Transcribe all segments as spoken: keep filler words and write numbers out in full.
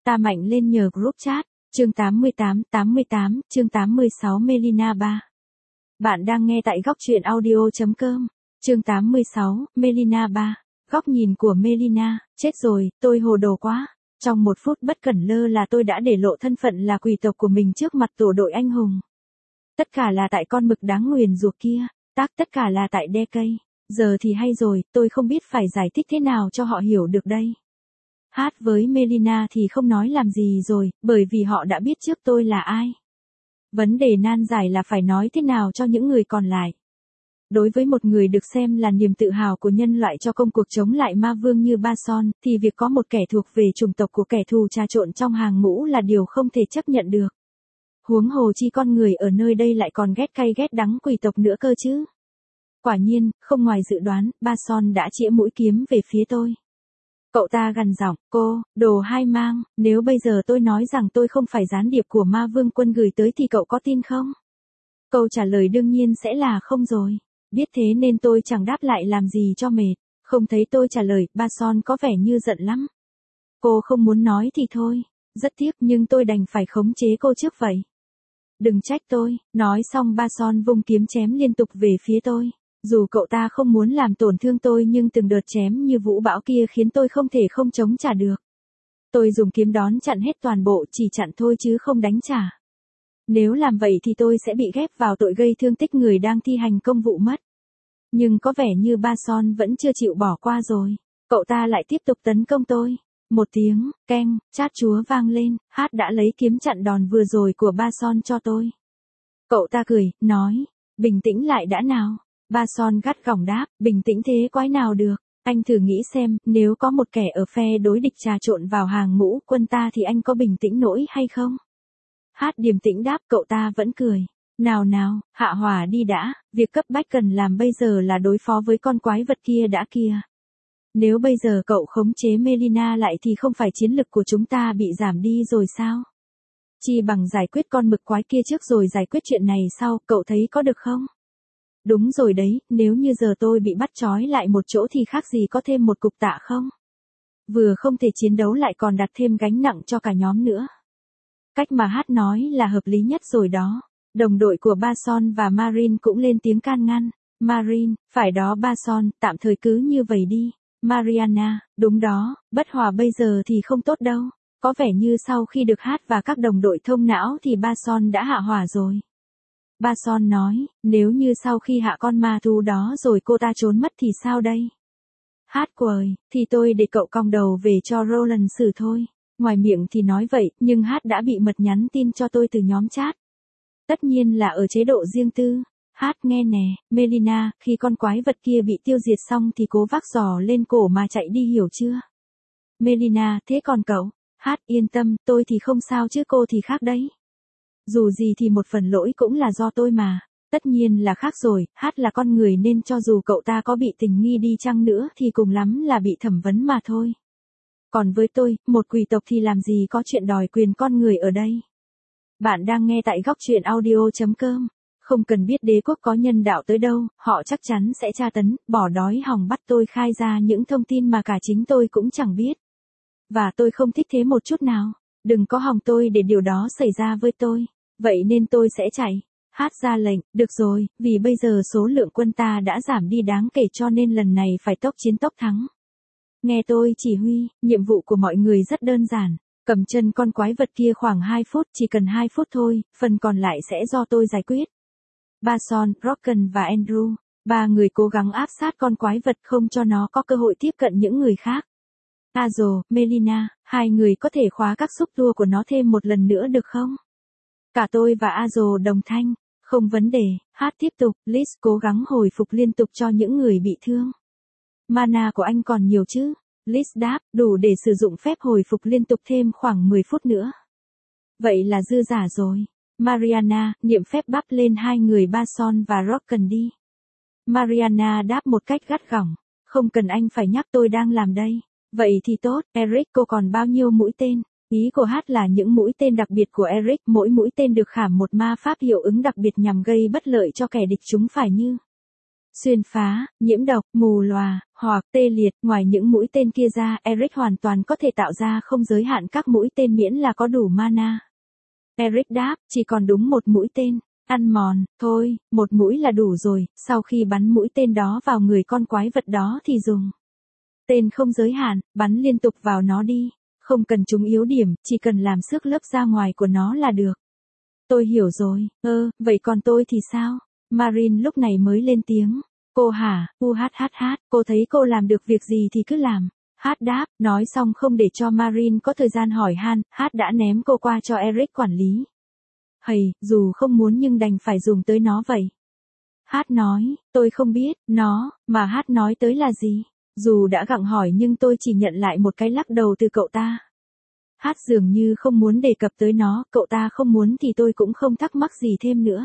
Ta mạnh lên nhờ group chat. Chương tám mươi tám, tám mươi tám, chương tám mươi sáu Melina ba. Bạn đang nghe tại góc truyện audio chấm com. Chương tám mươi sáu, Melina ba. Góc nhìn của Melina, chết rồi, tôi hồ đồ quá. Trong một phút bất cẩn lơ là tôi đã để lộ thân phận là quỷ tộc của mình trước mặt tổ đội anh hùng. Tất cả là tại con mực đáng nguyền rủa kia, tác tất cả là tại đe cây. Giờ thì hay rồi, tôi không biết phải giải thích thế nào cho họ hiểu được đây. Hát với Melina thì không nói làm gì rồi, bởi vì họ đã biết trước tôi là ai. Vấn đề nan giải là phải nói thế nào cho những người còn lại. Đối với một người được xem là niềm tự hào của nhân loại cho công cuộc chống lại ma vương như Ba Son, thì việc có một kẻ thuộc về chủng tộc của kẻ thù trà trộn trong hàng ngũ là điều không thể chấp nhận được. Huống hồ chi con người ở nơi đây lại còn ghét cay ghét đắng quỷ tộc nữa cơ chứ. Quả nhiên, không ngoài dự đoán, Ba Son đã chĩa mũi kiếm về phía tôi. Cậu ta gằn giọng, cô, đồ hai mang, nếu bây giờ tôi nói rằng tôi không phải gián điệp của ma vương quân gửi tới thì cậu có tin không? Câu trả lời đương nhiên sẽ là không rồi. Biết thế nên tôi chẳng đáp lại làm gì cho mệt. Không thấy tôi trả lời, Ba Son có vẻ như giận lắm. Cô không muốn nói thì thôi. Rất tiếc nhưng tôi đành phải khống chế cô trước vậy. Đừng trách tôi. Nói xong Ba Son vung kiếm chém liên tục về phía tôi. Dù cậu ta không muốn làm tổn thương tôi nhưng từng đợt chém như vũ bão kia khiến tôi không thể không chống trả được. Tôi dùng kiếm đón chặn hết toàn bộ, chỉ chặn thôi chứ không đánh trả. Nếu làm vậy thì tôi sẽ bị ghép vào tội gây thương tích người đang thi hành công vụ mất. Nhưng có vẻ như Ba Son vẫn chưa chịu bỏ qua rồi. Cậu ta lại tiếp tục tấn công tôi. Một tiếng, keng, chát chúa vang lên, Hát đã lấy kiếm chặn đòn vừa rồi của Ba Son cho tôi. Cậu ta cười, nói, bình tĩnh lại đã nào. Ba Son gắt gỏng đáp, bình tĩnh thế quái nào được. Anh thử nghĩ xem, nếu có một kẻ ở phe đối địch trà trộn vào hàng ngũ quân ta thì anh có bình tĩnh nổi hay không? Hát điềm tĩnh đáp, cậu ta vẫn cười. Nào nào, hạ hỏa đi đã, việc cấp bách cần làm bây giờ là đối phó với con quái vật kia đã kìa. Nếu bây giờ cậu khống chế Melina lại thì không phải chiến lực của chúng ta bị giảm đi rồi sao? Chi bằng giải quyết con mực quái kia trước rồi giải quyết chuyện này sau, cậu thấy có được không? Đúng rồi đấy, nếu như giờ tôi bị bắt trói lại một chỗ thì khác gì có thêm một cục tạ không? Vừa không thể chiến đấu lại còn đặt thêm gánh nặng cho cả nhóm nữa. Cách mà Hát nói là hợp lý nhất rồi đó. Đồng đội của Ba Son và Marin cũng lên tiếng can ngăn. Marin, phải đó Ba Son, tạm thời cứ như vậy đi. Mariana, đúng đó, bất hòa bây giờ thì không tốt đâu. Có vẻ như sau khi được Hát và các đồng đội thông não thì Ba Son đã hạ hỏa rồi. Ba Son nói, nếu như sau khi hạ con ma thú đó rồi cô ta trốn mất thì sao đây? Hát quời, thì tôi để cậu cong đầu về cho Roland xử thôi. Ngoài miệng thì nói vậy, nhưng Hát đã bị mật nhắn tin cho tôi từ nhóm chat. Tất nhiên là ở chế độ riêng tư. Hát nghe nè, Melina, khi con quái vật kia bị tiêu diệt xong thì cố vác giò lên cổ mà chạy đi hiểu chưa? Melina, thế còn cậu? Hát yên tâm, tôi thì không sao chứ cô thì khác đấy. Dù gì thì một phần lỗi cũng là do tôi mà. Tất nhiên là khác rồi, Hát là con người nên cho dù cậu ta có bị tình nghi đi chăng nữa thì cùng lắm là bị thẩm vấn mà thôi. Còn với tôi, một quỷ tộc thì làm gì có chuyện đòi quyền con người ở đây. Bạn đang nghe tại góc truyện audio chấm com. Không cần biết đế quốc có nhân đạo tới đâu, họ chắc chắn sẽ tra tấn, bỏ đói hòng bắt tôi khai ra những thông tin mà cả chính tôi cũng chẳng biết. Và tôi không thích thế một chút nào. Đừng có hòng tôi để điều đó xảy ra với tôi. Vậy nên tôi sẽ chạy. Hát ra lệnh, được rồi, vì bây giờ số lượng quân ta đã giảm đi đáng kể cho nên lần này phải tốc chiến tốc thắng. Nghe tôi chỉ huy, nhiệm vụ của mọi người rất đơn giản. Cầm chân con quái vật kia khoảng hai phút, chỉ cần hai phút thôi, phần còn lại sẽ do tôi giải quyết. Ba Son, Rocken và Andrew, ba người cố gắng áp sát con quái vật không cho nó có cơ hội tiếp cận những người khác. Azo, Melina, hai người có thể khóa các xúc tua của nó thêm một lần nữa được không? Cả tôi và Azo đồng thanh, không vấn đề. Hát tiếp tục, Liz cố gắng hồi phục liên tục cho những người bị thương. Mana của anh còn nhiều chứ? Liz đáp, đủ để sử dụng phép hồi phục liên tục thêm khoảng mười phút nữa. Vậy là dư giả rồi. Mariana, niệm phép bắp lên hai người Ba Son và Rocken đi. Mariana đáp một cách gắt gỏng, không cần anh phải nhắc tôi đang làm đây. Vậy thì tốt, Eric cô còn bao nhiêu mũi tên? Ý của Hát là những mũi tên đặc biệt của Eric, mỗi mũi tên được khảm một ma pháp hiệu ứng đặc biệt nhằm gây bất lợi cho kẻ địch chúng phải như xuyên phá, nhiễm độc, mù lòa, hoặc tê liệt. Ngoài những mũi tên kia ra, Eric hoàn toàn có thể tạo ra không giới hạn các mũi tên miễn là có đủ mana. Eric đáp, chỉ còn đúng một mũi tên. Ăn mòn, thôi, một mũi là đủ rồi, sau khi bắn mũi tên đó vào người con quái vật đó thì dùng tên không giới hạn, bắn liên tục vào nó đi. Không cần trúng yếu điểm, chỉ cần làm xước lớp da ngoài của nó là được. Tôi hiểu rồi, ơ, vậy còn tôi thì sao? Marine lúc này mới lên tiếng. Cô hả, u hát hát hát, cô thấy cô làm được việc gì thì cứ làm. Hát đáp, nói xong không để cho Marine có thời gian hỏi han, Hát đã ném cô qua cho Eric quản lý. Hầy, dù không muốn nhưng đành phải dùng tới nó vậy. Hát nói, tôi không biết, nó, mà Hát nói tới là gì? Dù đã gặng hỏi nhưng tôi chỉ nhận lại một cái lắc đầu từ cậu ta. Hát dường như không muốn đề cập tới nó, cậu ta không muốn thì tôi cũng không thắc mắc gì thêm nữa.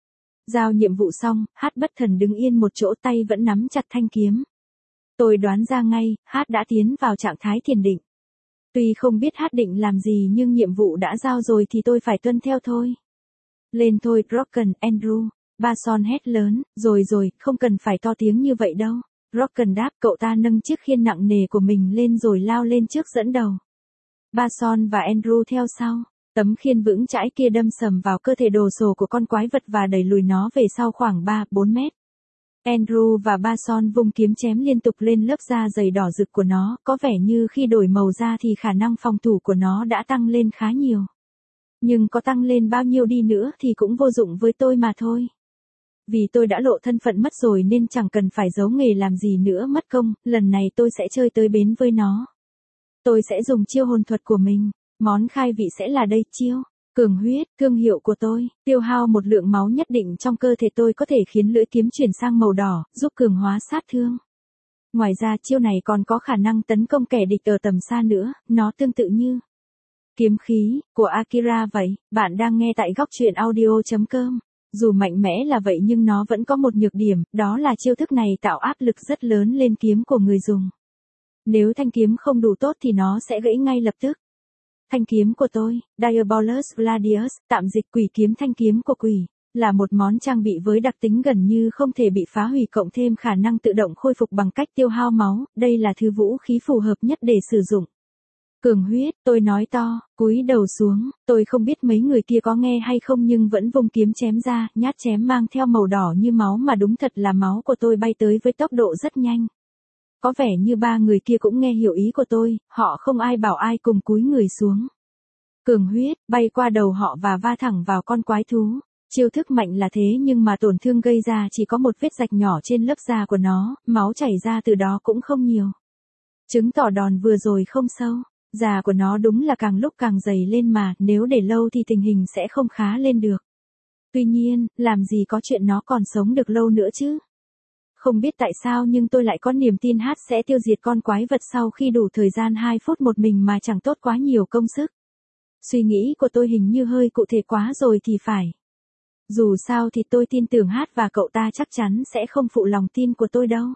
Giao nhiệm vụ xong, Hát bất thần đứng yên một chỗ, tay vẫn nắm chặt thanh kiếm. Tôi đoán ra ngay, Hát đã tiến vào trạng thái thiền định. Tuy không biết Hát định làm gì nhưng nhiệm vụ đã giao rồi thì tôi phải tuân theo thôi. Lên thôi, Brocken, Andrew. Ba Son hét lớn, rồi rồi, không cần phải to tiếng như vậy đâu. Brocken đáp, cậu ta nâng chiếc khiên nặng nề của mình lên rồi lao lên trước dẫn đầu. Ba Son và Andrew theo sau. Tấm khiên vững chãi kia đâm sầm vào cơ thể đồ sộ của con quái vật và đẩy lùi nó về sau khoảng ba bốn mét. Andrew và Ba Son vung kiếm chém liên tục lên lớp da dày đỏ rực của nó, có vẻ như khi đổi màu da thì khả năng phòng thủ của nó đã tăng lên khá nhiều. Nhưng có tăng lên bao nhiêu đi nữa thì cũng vô dụng với tôi mà thôi. Vì tôi đã lộ thân phận mất rồi nên chẳng cần phải giấu nghề làm gì nữa mất công, lần này tôi sẽ chơi tới bến với nó. Tôi sẽ dùng chiêu hồn thuật của mình, món khai vị sẽ là đây chiêu. Cường huyết, thương hiệu của tôi, tiêu hao một lượng máu nhất định trong cơ thể tôi có thể khiến lưỡi kiếm chuyển sang màu đỏ, giúp cường hóa sát thương. Ngoài ra chiêu này còn có khả năng tấn công kẻ địch ở tầm xa nữa, nó tương tự như kiếm khí của Akira vậy. Bạn đang nghe tại góc truyện audio chấm com. Dù mạnh mẽ là vậy nhưng nó vẫn có một nhược điểm, đó là chiêu thức này tạo áp lực rất lớn lên kiếm của người dùng. Nếu thanh kiếm không đủ tốt thì nó sẽ gãy ngay lập tức. Thanh kiếm của tôi, Diabolus Gladius, tạm dịch quỷ kiếm, thanh kiếm của quỷ, là một món trang bị với đặc tính gần như không thể bị phá hủy cộng thêm khả năng tự động khôi phục bằng cách tiêu hao máu, đây là thứ vũ khí phù hợp nhất để sử dụng. Cường huyết, tôi nói to, cúi đầu xuống, tôi không biết mấy người kia có nghe hay không nhưng vẫn vung kiếm chém ra, nhát chém mang theo màu đỏ như máu mà đúng thật là máu của tôi bay tới với tốc độ rất nhanh. Có vẻ như ba người kia cũng nghe hiểu ý của tôi, họ không ai bảo ai cùng cúi người xuống. Cường huyết, bay qua đầu họ và va thẳng vào con quái thú. Chiêu thức mạnh là thế nhưng mà tổn thương gây ra chỉ có một vết rạch nhỏ trên lớp da của nó, máu chảy ra từ đó cũng không nhiều. Chứng tỏ đòn vừa rồi không sâu. Da của nó đúng là càng lúc càng dày lên mà, nếu để lâu thì tình hình sẽ không khá lên được. Tuy nhiên, làm gì có chuyện nó còn sống được lâu nữa chứ. Không biết tại sao nhưng tôi lại có niềm tin Hát sẽ tiêu diệt con quái vật sau khi đủ thời gian hai phút một mình mà chẳng tốt quá nhiều công sức. Suy nghĩ của tôi hình như hơi cụ thể quá rồi thì phải. Dù sao thì tôi tin tưởng Hát và cậu ta chắc chắn sẽ không phụ lòng tin của tôi đâu.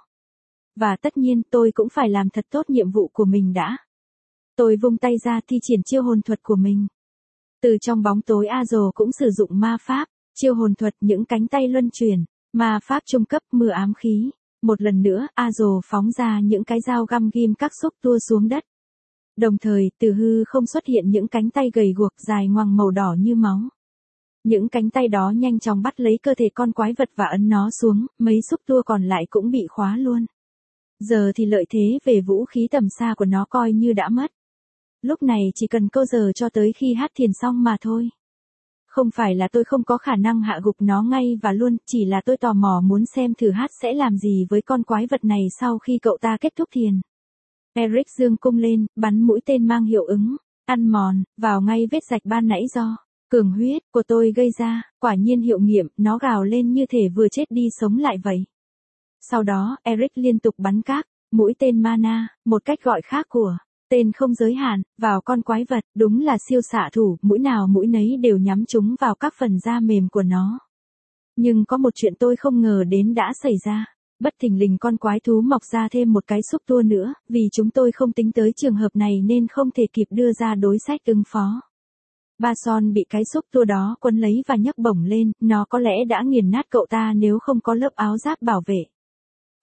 Và tất nhiên tôi cũng phải làm thật tốt nhiệm vụ của mình đã. Tôi vung tay ra thi triển chiêu hồn thuật của mình. Từ trong bóng tối Azo cũng sử dụng ma pháp, chiêu hồn thuật những cánh tay luân chuyển, ma pháp trung cấp mưa ám khí. Một lần nữa Azo phóng ra những cái dao găm ghim các xúc tua xuống đất. Đồng thời từ hư không xuất hiện những cánh tay gầy guộc dài ngoằng màu đỏ như máu. Những cánh tay đó nhanh chóng bắt lấy cơ thể con quái vật và ấn nó xuống, mấy xúc tua còn lại cũng bị khóa luôn. Giờ thì lợi thế về vũ khí tầm xa của nó coi như đã mất. Lúc này chỉ cần câu giờ cho tới khi Hát thiền xong mà thôi. Không phải là tôi không có khả năng hạ gục nó ngay và luôn, chỉ là tôi tò mò muốn xem thử Hát sẽ làm gì với con quái vật này sau khi cậu ta kết thúc thiền. Eric giương cung lên, bắn mũi tên mang hiệu ứng, ăn mòn, vào ngay vết rạch ban nãy do cường huyết của tôi gây ra, quả nhiên hiệu nghiệm, nó gào lên như thể vừa chết đi sống lại vậy. Sau đó, Eric liên tục bắn các mũi tên mana, một cách gọi khác của tên không giới hạn, vào con quái vật, đúng là siêu xạ thủ, mũi nào mũi nấy đều nhắm chúng vào các phần da mềm của nó. Nhưng có một chuyện tôi không ngờ đến đã xảy ra. Bất thình lình con quái thú mọc ra thêm một cái xúc tua nữa, vì chúng tôi không tính tới trường hợp này nên không thể kịp đưa ra đối sách ứng phó. Ba Son bị cái xúc tua đó quấn lấy và nhấc bổng lên, nó có lẽ đã nghiền nát cậu ta nếu không có lớp áo giáp bảo vệ.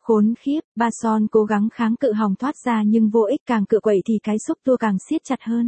Khốn khiếp, ba son cố gắng kháng cự hòng thoát ra nhưng vô ích, càng cự quậy thì cái xúc tua càng siết chặt hơn.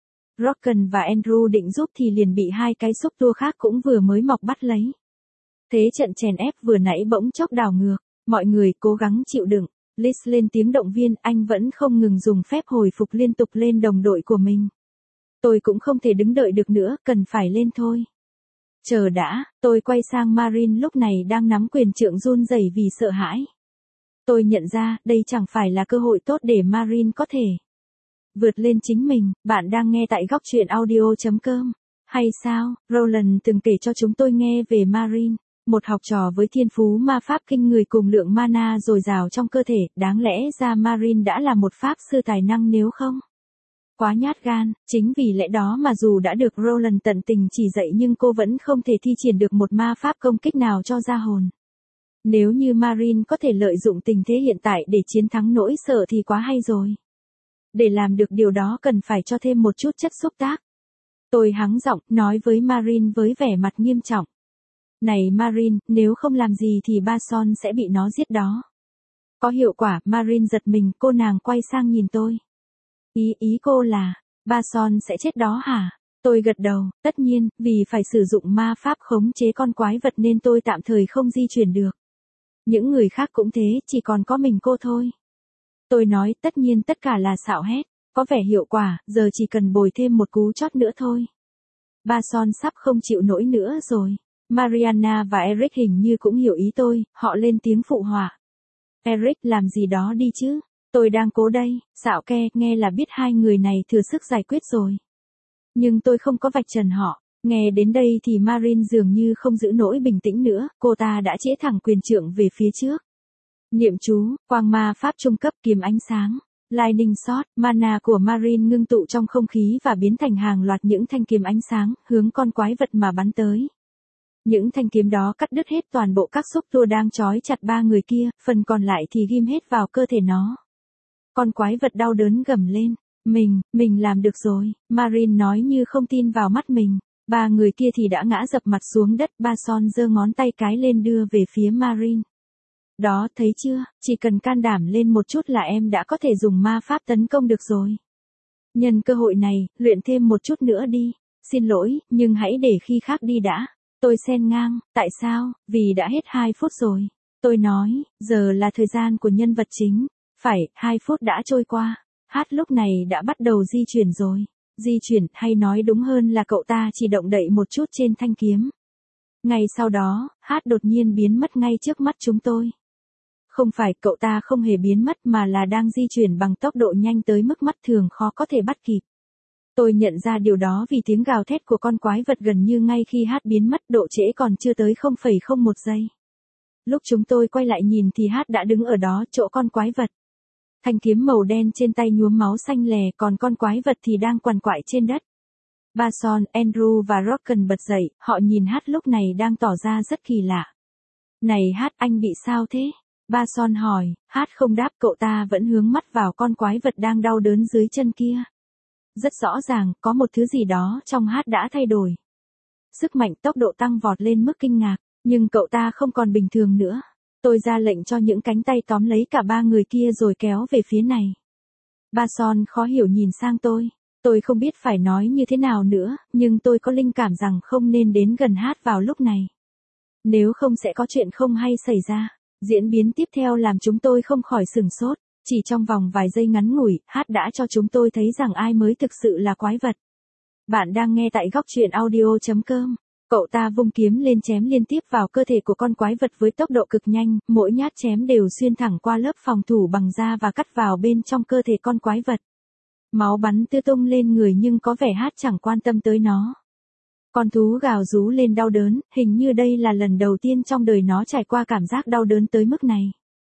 Rogan và Andrew định giúp thì liền bị hai cái xúc tua khác cũng vừa mới mọc bắt lấy. Thế trận chèn ép vừa nãy bỗng chốc đảo ngược, mọi người cố gắng chịu đựng. Liz lên tiếng động viên, anh vẫn không ngừng dùng phép hồi phục liên tục lên đồng đội của mình. Tôi cũng không thể đứng đợi được nữa, cần phải lên thôi. Chờ đã, tôi quay sang Marin lúc này đang nắm quyền trượng run rẩy vì sợ hãi. Tôi nhận ra, đây chẳng phải là cơ hội tốt để Marin có thể vượt lên chính mình. Bạn đang nghe tại góc truyện audio chấm com. Hay sao, Roland từng kể cho chúng tôi nghe về Marin, một học trò với thiên phú ma pháp kinh người cùng lượng mana dồi dào trong cơ thể, đáng lẽ ra Marin đã là một pháp sư tài năng nếu không quá nhát gan, chính vì lẽ đó mà dù đã được Roland tận tình chỉ dạy nhưng cô vẫn không thể thi triển được một ma pháp công kích nào cho ra hồn. Nếu như Marin có thể lợi dụng tình thế hiện tại để chiến thắng nỗi sợ thì quá hay rồi. Để làm được điều đó cần phải cho thêm một chút chất xúc tác. Tôi hắng giọng, nói với Marin với vẻ mặt nghiêm trọng. Này Marin, nếu không làm gì thì ba son sẽ bị nó giết đó. Có hiệu quả, Marin giật mình, cô nàng quay sang nhìn tôi. Ý, ý cô là, ba son sẽ chết đó hả? Tôi gật đầu, tất nhiên, vì phải sử dụng ma pháp khống chế con quái vật nên tôi tạm thời không di chuyển được. Những người khác cũng thế, chỉ còn có mình cô thôi. Tôi nói, tất nhiên tất cả là xạo hét, có vẻ hiệu quả, giờ chỉ cần bồi thêm một cú chót nữa thôi. Ba son sắp không chịu nổi nữa rồi. Mariana và Eric hình như cũng hiểu ý tôi, họ lên tiếng phụ họa. Eric, làm gì đó đi chứ, tôi đang cố đây. Xạo ke, nghe là biết hai người này thừa sức giải quyết rồi. Nhưng tôi không có vạch trần họ. Nghe đến đây thì Marin dường như không giữ nổi bình tĩnh nữa, cô ta đã chĩa thẳng quyền trượng về phía trước. Niệm chú, quang ma pháp trung cấp kiếm ánh sáng. Lightning Shot, mana của Marin ngưng tụ trong không khí và biến thành hàng loạt những thanh kiếm ánh sáng, hướng con quái vật mà bắn tới. Những thanh kiếm đó cắt đứt hết toàn bộ các xúc tua đang trói chặt ba người kia, phần còn lại thì ghim hết vào cơ thể nó. Con quái vật đau đớn gầm lên. Mình, mình làm được rồi, Marin nói như không tin vào mắt mình. Ba người kia thì đã ngã dập mặt xuống đất, ba son giơ ngón tay cái lên đưa về phía Marin. Đó, thấy chưa, chỉ cần can đảm lên một chút là em đã có thể dùng ma pháp tấn công được rồi. Nhân cơ hội này, luyện thêm một chút nữa đi. Xin lỗi, nhưng hãy để khi khác đi đã. Tôi xen ngang, tại sao, vì đã hết hai phút rồi. Tôi nói, giờ là thời gian của nhân vật chính. Phải, hai phút đã trôi qua. Hát lúc này đã bắt đầu di chuyển rồi. Di chuyển, hay nói đúng hơn là cậu ta chỉ động đậy một chút trên thanh kiếm. Ngay sau đó, Hát đột nhiên biến mất ngay trước mắt chúng tôi. Không phải cậu ta không hề biến mất mà là đang di chuyển bằng tốc độ nhanh tới mức mắt thường khó có thể bắt kịp. Tôi nhận ra điều đó vì tiếng gào thét của con quái vật gần như ngay khi Hát biến mất, độ trễ còn chưa tới không phẩy không một giây. Lúc chúng tôi quay lại nhìn thì Hát đã đứng ở đó chỗ con quái vật. Thanh kiếm màu đen trên tay nhuốm máu xanh lè, còn con quái vật thì đang quằn quại trên đất. Ba son, Andrew và Rogan bật dậy, họ nhìn Hát lúc này đang tỏ ra rất kỳ lạ. Này Hát, anh bị sao thế? Ba son hỏi. Hát không đáp, cậu ta vẫn hướng mắt vào con quái vật đang đau đớn dưới chân kia. Rất rõ ràng, có một thứ gì đó trong Hát đã thay đổi. Sức mạnh tốc độ tăng vọt lên mức kinh ngạc, nhưng cậu ta không còn bình thường nữa. Tôi ra lệnh cho những cánh tay tóm lấy cả ba người kia rồi kéo về phía này. Ba son khó hiểu nhìn sang tôi. Tôi không biết phải nói như thế nào nữa, nhưng tôi có linh cảm rằng không nên đến gần Hát vào lúc này. Nếu không sẽ có chuyện không hay xảy ra. Diễn biến tiếp theo làm chúng tôi không khỏi sửng sốt. Chỉ trong vòng vài giây ngắn ngủi, Hát đã cho chúng tôi thấy rằng ai mới thực sự là quái vật. Bạn đang nghe tại góc truyện audio chấm com. Cậu ta vung kiếm lên chém liên tiếp vào cơ thể của con quái vật với tốc độ cực nhanh, mỗi nhát chém đều xuyên thẳng qua lớp phòng thủ bằng da và cắt vào bên trong cơ thể con quái vật. Máu bắn tứ tung lên người nhưng có vẻ Hát chẳng quan tâm tới nó. Con thú gào rú lên đau đớn, hình như đây là lần đầu tiên trong đời nó trải qua cảm giác đau đớn tới mức này.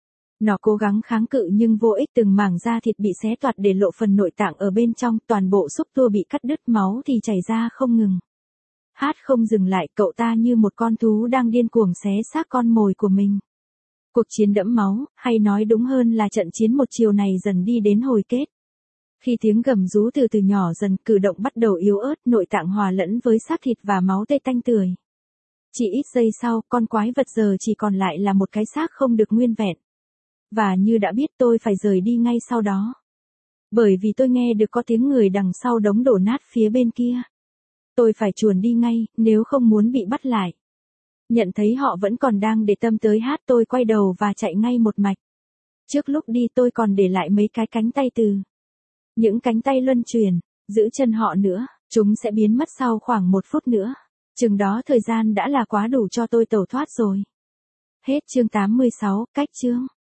Nó cố gắng kháng cự nhưng vô ích, từng mảng da thịt bị xé toạc để lộ phần nội tạng ở bên trong, toàn bộ xúc tua bị cắt đứt, máu thì chảy ra không ngừng. Hát không dừng lại, cậu ta như một con thú đang điên cuồng xé xác con mồi của mình. Cuộc chiến đẫm máu, hay nói đúng hơn là trận chiến một chiều này dần đi đến hồi kết. Khi tiếng gầm rú từ từ nhỏ dần, cử động bắt đầu yếu ớt, nội tạng hòa lẫn với xác thịt và máu tươi tanh tưởi. Chỉ ít giây sau, con quái vật giờ chỉ còn lại là một cái xác không được nguyên vẹn. và như đã biết tôi phải rời đi ngay sau đó. Bởi vì tôi nghe được có tiếng người đằng sau đống đổ nát phía bên kia. Tôi phải chuồn đi ngay, nếu không muốn bị bắt lại. Nhận thấy họ vẫn còn đang để tâm tới hát, tôi quay đầu và chạy ngay một mạch. Trước lúc đi tôi còn để lại mấy cái cánh tay từ. Những cánh tay luân chuyển, giữ chân họ nữa, chúng sẽ biến mất sau khoảng một phút nữa. Chừng đó thời gian đã là quá đủ cho tôi tẩu thoát rồi. Hết chương tám mươi sáu, cách chương.